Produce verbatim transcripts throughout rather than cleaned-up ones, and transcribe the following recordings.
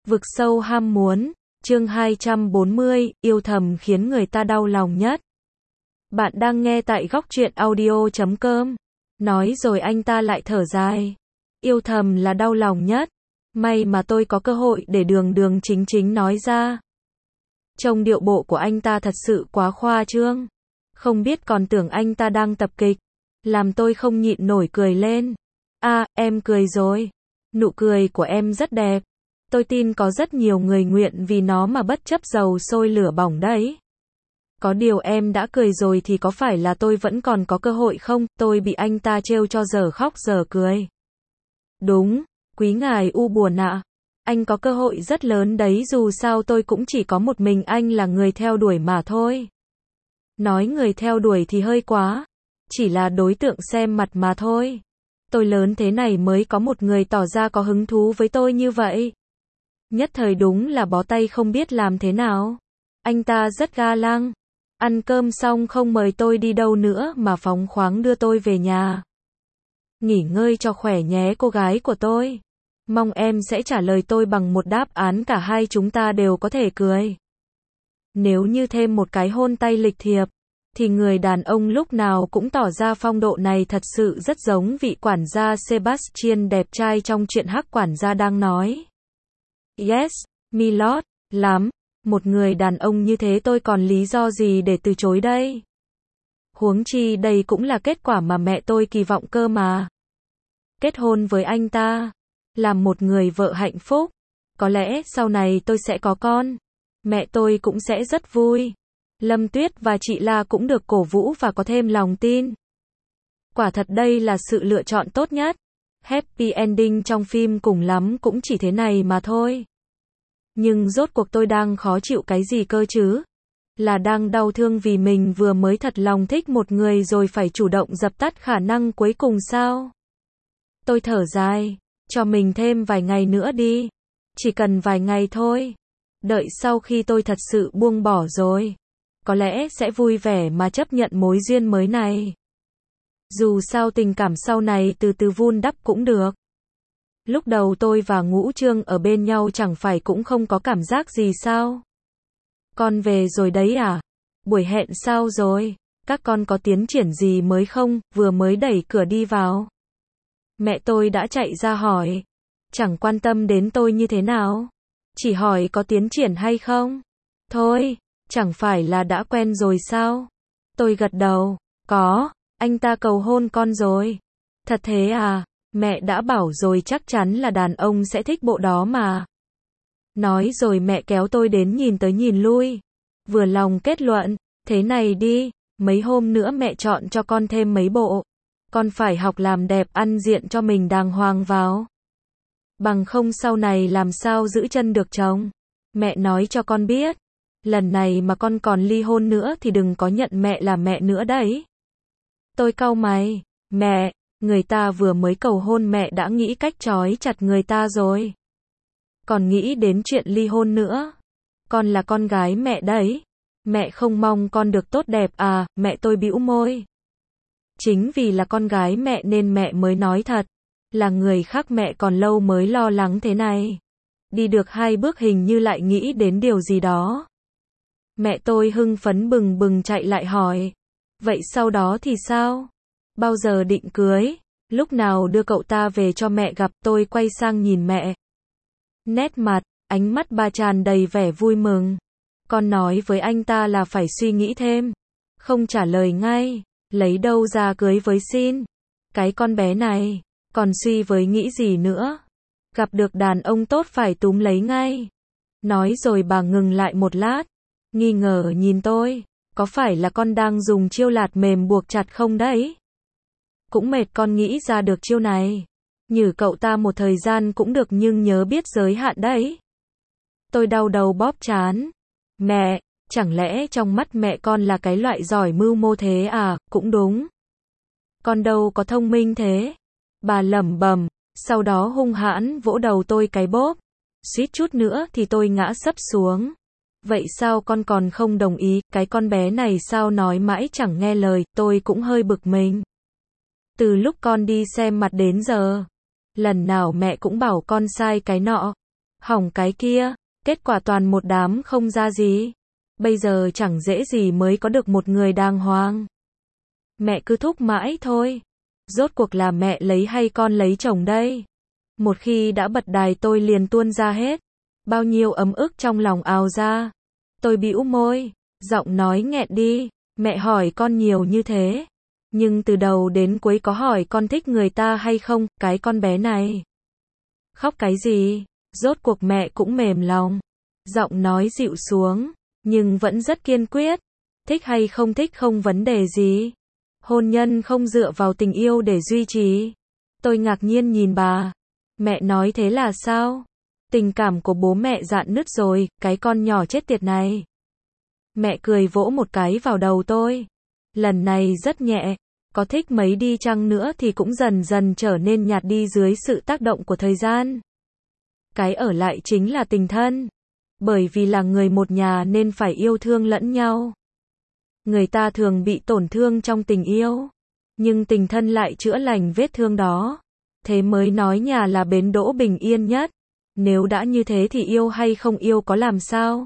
Vực sâu ham muốn, chương hai trăm bốn mươi, yêu thầm khiến người ta đau lòng nhất. Bạn đang nghe tại góc truyện audio chấm com. Nói rồi anh ta lại thở dài. Yêu thầm là đau lòng nhất. May mà tôi có cơ hội để đường đường chính chính nói ra. Trông điệu bộ của anh ta thật sự quá khoa trương. Không biết còn tưởng anh ta đang tập kịch. Làm tôi không nhịn nổi cười lên. À, em cười rồi. Nụ cười của em rất đẹp. Tôi tin có rất nhiều người nguyện vì nó mà bất chấp dầu sôi lửa bỏng đấy. Có điều em đã cười rồi thì có phải là tôi vẫn còn có cơ hội không? Tôi bị anh ta trêu cho giờ khóc giờ cười. Đúng, quý ngài u buồn ạ. Anh có cơ hội rất lớn đấy, dù sao tôi cũng chỉ có một mình anh là người theo đuổi mà thôi. Nói người theo đuổi thì hơi quá. Chỉ là đối tượng xem mặt mà thôi. Tôi lớn thế này mới có một người tỏ ra có hứng thú với tôi như vậy. Nhất thời đúng là bó tay không biết làm thế nào. Anh ta rất ga lăng. Ăn cơm xong không mời tôi đi đâu nữa mà phóng khoáng đưa tôi về nhà. Nghỉ ngơi cho khỏe nhé cô gái của tôi. Mong em sẽ trả lời tôi bằng một đáp án cả hai chúng ta đều có thể cười. Nếu như thêm một cái hôn tay lịch thiệp, thì người đàn ông lúc nào cũng tỏ ra phong độ này thật sự rất giống vị quản gia Sebastian đẹp trai trong truyện Hắc quản gia đang nói. Yes, milord, lắm. Một người đàn ông như thế tôi còn lý do gì để từ chối đây? Huống chi đây cũng là kết quả mà mẹ tôi kỳ vọng cơ mà. Kết hôn với anh ta, làm một người vợ hạnh phúc. Có lẽ sau này tôi sẽ có con. Mẹ tôi cũng sẽ rất vui. Lâm Tuyết và chị La cũng được cổ vũ và có thêm lòng tin. Quả thật đây là sự lựa chọn tốt nhất. Happy ending trong phim cùng lắm cũng chỉ thế này mà thôi. Nhưng rốt cuộc tôi đang khó chịu cái gì cơ chứ? Là đang đau thương vì mình vừa mới thật lòng thích một người rồi phải chủ động dập tắt khả năng cuối cùng sao? Tôi thở dài, cho mình thêm vài ngày nữa đi. Chỉ cần vài ngày thôi. Đợi sau khi tôi thật sự buông bỏ rồi, có lẽ sẽ vui vẻ mà chấp nhận mối duyên mới này. Dù sao tình cảm sau này từ từ vun đắp cũng được. Lúc đầu tôi và Ngũ Trương ở bên nhau chẳng phải cũng không có cảm giác gì sao? Con về rồi đấy à? Buổi hẹn sao rồi? Các con có tiến triển gì mới không? Vừa mới đẩy cửa đi vào. Mẹ tôi đã chạy ra hỏi. Chẳng quan tâm đến tôi như thế nào. Chỉ hỏi có tiến triển hay không? Thôi, chẳng phải là đã quen rồi sao? Tôi gật đầu. Có, anh ta cầu hôn con rồi. Thật thế à? Mẹ đã bảo rồi, chắc chắn là đàn ông sẽ thích bộ đó mà. Nói rồi mẹ kéo tôi đến nhìn tới nhìn lui. Vừa lòng kết luận, thế này đi, mấy hôm nữa mẹ chọn cho con thêm mấy bộ. Con phải học làm đẹp ăn diện cho mình đàng hoàng vào. Bằng không sau này làm sao giữ chân được chồng. Mẹ nói cho con biết, lần này mà con còn ly hôn nữa thì đừng có nhận mẹ là mẹ nữa đấy. Tôi cau mày, mẹ, người ta vừa mới cầu hôn mẹ đã nghĩ cách trói chặt người ta rồi. Còn nghĩ đến chuyện ly hôn nữa. Con là con gái mẹ đấy. Mẹ không mong con được tốt đẹp à? Mẹ tôi bĩu môi. Chính vì là con gái mẹ nên mẹ mới nói thật. Là người khác mẹ còn lâu mới lo lắng thế này. Đi được hai bước hình như lại nghĩ đến điều gì đó. Mẹ tôi hưng phấn bừng bừng chạy lại hỏi. Vậy sau đó thì sao? Bao giờ định cưới? Lúc nào đưa cậu ta về cho mẹ gặp? Tôi quay sang nhìn mẹ. Nét mặt, ánh mắt bà tràn đầy vẻ vui mừng. Con nói với anh ta là phải suy nghĩ thêm. Không trả lời ngay. Lấy đâu ra cưới với xin. Cái con bé này, còn suy với nghĩ gì nữa. Gặp được đàn ông tốt phải túm lấy ngay. Nói rồi bà ngừng lại một lát. Nghi ngờ nhìn tôi. Có phải là con đang dùng chiêu lạt mềm buộc chặt không đấy? Cũng mệt con nghĩ ra được chiêu này. Nhử cậu ta một thời gian cũng được nhưng nhớ biết giới hạn đấy. Tôi đau đầu bóp trán. Mẹ, chẳng lẽ trong mắt mẹ con là cái loại giỏi mưu mô thế à? Cũng đúng. Con đâu có thông minh thế. Bà lẩm bẩm, sau đó hung hãn vỗ đầu tôi cái bóp. Suýt chút nữa thì tôi ngã sấp xuống. Vậy sao con còn không đồng ý? Cái con bé này sao nói mãi chẳng nghe lời? Tôi cũng hơi bực mình. Từ lúc con đi xem mặt đến giờ, lần nào mẹ cũng bảo con sai cái nọ, Hỏng cái kia, kết quả toàn một đám không ra gì. Bây giờ chẳng dễ gì mới có được một người đàng hoàng. Mẹ cứ thúc mãi thôi. Rốt cuộc là mẹ lấy hay con lấy chồng đây? Một khi đã bật đài tôi liền tuôn ra hết. Bao nhiêu ấm ức trong lòng ào ra. Tôi bĩu môi, giọng nói nghẹn đi. Mẹ hỏi con nhiều như thế. Nhưng từ đầu đến cuối có hỏi con thích người ta hay không, cái con bé này. Khóc cái gì? Rốt cuộc mẹ cũng mềm lòng. Giọng nói dịu xuống, nhưng vẫn rất kiên quyết. Thích hay không thích không vấn đề gì. Hôn nhân không dựa vào tình yêu để duy trì. Tôi ngạc nhiên nhìn bà. Mẹ nói thế là sao? Tình cảm của bố mẹ rạn nứt rồi, cái con nhỏ chết tiệt này. Mẹ cười vỗ một cái vào đầu tôi. Lần này rất nhẹ. Có thích mấy đi chăng nữa thì cũng dần dần trở nên nhạt đi dưới sự tác động của thời gian. Cái ở lại chính là tình thân. Bởi vì là người một nhà nên phải yêu thương lẫn nhau. Người ta thường bị tổn thương trong tình yêu. Nhưng tình thân lại chữa lành vết thương đó. Thế mới nói nhà là bến đỗ bình yên nhất. Nếu đã như thế thì yêu hay không yêu có làm sao?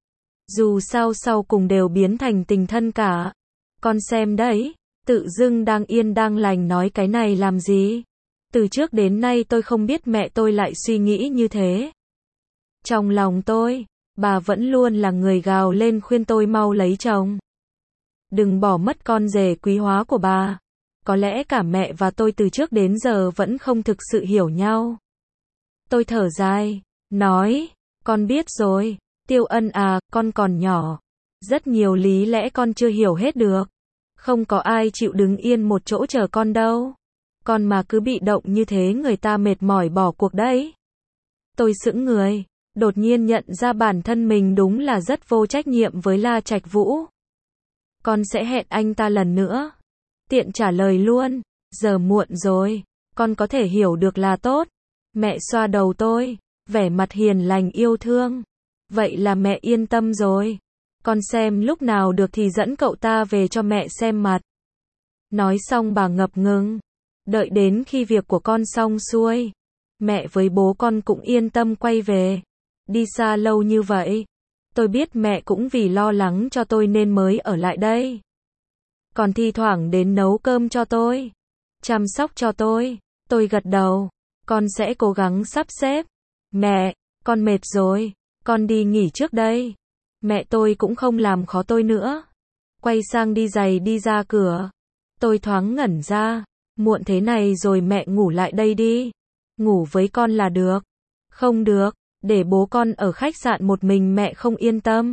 Dù sao sau cùng đều biến thành tình thân cả. Con xem đấy, tự dưng đang yên đang lành nói cái này làm gì? Từ trước đến nay tôi không biết mẹ tôi lại suy nghĩ như thế. Trong lòng tôi, bà vẫn luôn là người gào lên khuyên tôi mau lấy chồng. Đừng bỏ mất con rể quý hóa của bà. Có lẽ cả mẹ và tôi từ trước đến giờ vẫn không thực sự hiểu nhau. Tôi thở dài, nói, con biết rồi, Tiêu Ân à, con còn nhỏ. Rất nhiều lý lẽ con chưa hiểu hết được. Không có ai chịu đứng yên một chỗ chờ con đâu. Con mà cứ bị động như thế người ta mệt mỏi bỏ cuộc đấy. Tôi sững người, đột nhiên nhận ra bản thân mình đúng là rất vô trách nhiệm với La Trạch Vũ. Con sẽ hẹn anh ta lần nữa. Tiện trả lời luôn, giờ muộn rồi, con có thể hiểu được là tốt. Mẹ xoa đầu tôi, vẻ mặt hiền lành yêu thương. Vậy là mẹ yên tâm rồi. Con xem lúc nào được thì dẫn cậu ta về cho mẹ xem mặt. Nói xong bà ngập ngừng. Đợi đến khi việc của con xong xuôi, mẹ với bố con cũng yên tâm quay về. Đi xa lâu như vậy, tôi biết mẹ cũng vì lo lắng cho tôi nên mới ở lại đây. Còn thi thoảng đến nấu cơm cho tôi, chăm sóc cho tôi. Tôi gật đầu, con sẽ cố gắng sắp xếp. Mẹ, con mệt rồi, con đi nghỉ trước đây. Mẹ tôi cũng không làm khó tôi nữa. Quay sang đi giày đi ra cửa. Tôi thoáng ngẩn ra, muộn thế này rồi mẹ ngủ lại đây đi. Ngủ với con là được. Không được, để bố con ở khách sạn một mình mẹ không yên tâm.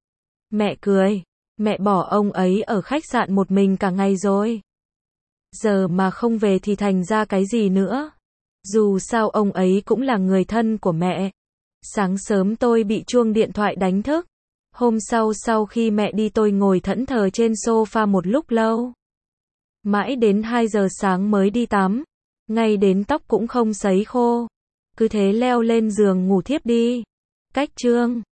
Mẹ cười, mẹ bỏ ông ấy ở khách sạn một mình cả ngày rồi. Giờ mà không về thì thành ra cái gì nữa. Dù sao ông ấy cũng là người thân của mẹ. Sáng sớm tôi bị chuông điện thoại đánh thức. Hôm sau sau khi mẹ đi tôi ngồi thẫn thờ trên sofa một lúc lâu. Mãi đến hai giờ sáng mới đi tắm. Ngay đến tóc cũng không sấy khô. Cứ thế leo lên giường ngủ thiếp đi. Cách chương